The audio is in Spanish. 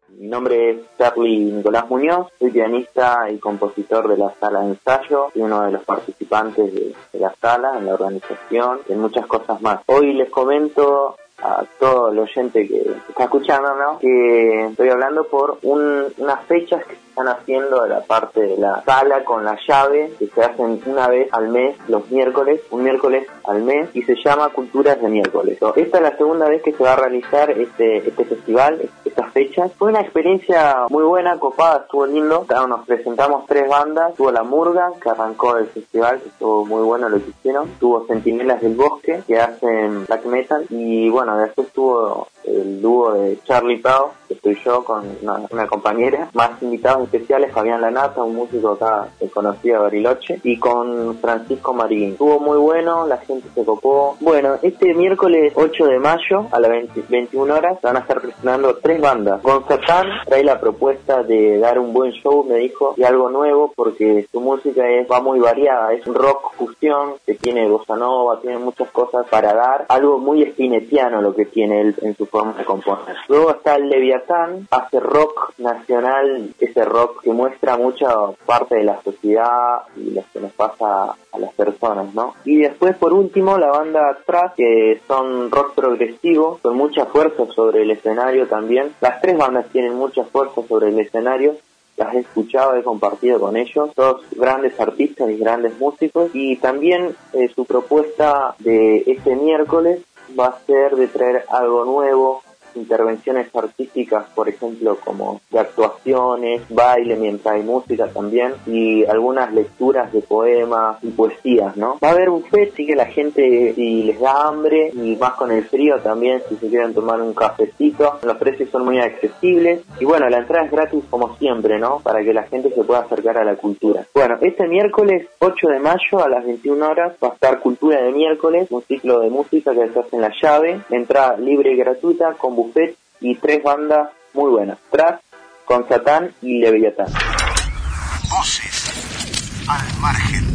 Mi nombre es Charly Nicolás Muñoz, soy pianista y compositor de la sala de ensayo y uno de los participantes de la sala, en la organización y en muchas cosas más. Hoy les comento a todo el oyente que está escuchando, ¿no?, que estoy hablando por unas fechas que se están haciendo de la parte de la sala con la llave, que se hacen una vez al mes, los miércoles, un miércoles al mes, y se llama Culturas de Miércoles. Esta es la segunda vez que se va a realizar este festival, estas fechas. Fue una experiencia muy buena, copada, estuvo lindo. Nos presentamos 3 bandas, tuvo La Murga, que arrancó el festival, que estuvo muy bueno lo que hicieron, tuvo Centinelas del Bosque, que hacen black metal, y bueno, después tuvo el dúo de Charly Pao, que estoy yo con una compañera, más invitados especiales, Fabián Lanata, un músico acá conocido de Bariloche, y con Francisco Marín. Estuvo muy bueno, la gente se copó. Bueno, este miércoles 8 de mayo a las 21 horas van a estar presentando 3 bandas. Gonzatán trae la propuesta de dar un buen show, me dijo, y algo nuevo, porque su música va muy variada, es un rock fusión, que tiene bossa nova, tiene muchas cosas para dar, algo muy spinettiano lo que tiene él en su forma de componer. Luego está el Leviatán, hace rock nacional, ese rock que muestra mucha parte de la sociedad y lo que nos pasa a las personas, ¿no? Y después, por último, la banda Trash, que son rock progresivo, con mucha fuerza sobre el escenario también. Las 3 bandas tienen mucha fuerza sobre el escenario, las he escuchado, he compartido con ellos, todos grandes artistas y grandes músicos, y también su propuesta de este miércoles va a ser de traer algo nuevo, intervenciones artísticas, por ejemplo, como de actuaciones, baile mientras hay música también, y algunas lecturas de poemas y poesías, ¿no? Va a haber buffet, sí, que la gente, si les da hambre, y más con el frío también, si se quieren tomar un cafecito, los precios son muy accesibles, y bueno, la entrada es gratis como siempre, ¿no?, para que la gente se pueda acercar a la cultura. Bueno, este miércoles 8 de mayo a las 21 horas va a estar Cultura de Miércoles, un ciclo de música que se hace en la llave, entrada libre y gratuita, con buffet y 3 bandas muy buenas, Trash, Gonzatán y Leviatán. Voces al margen.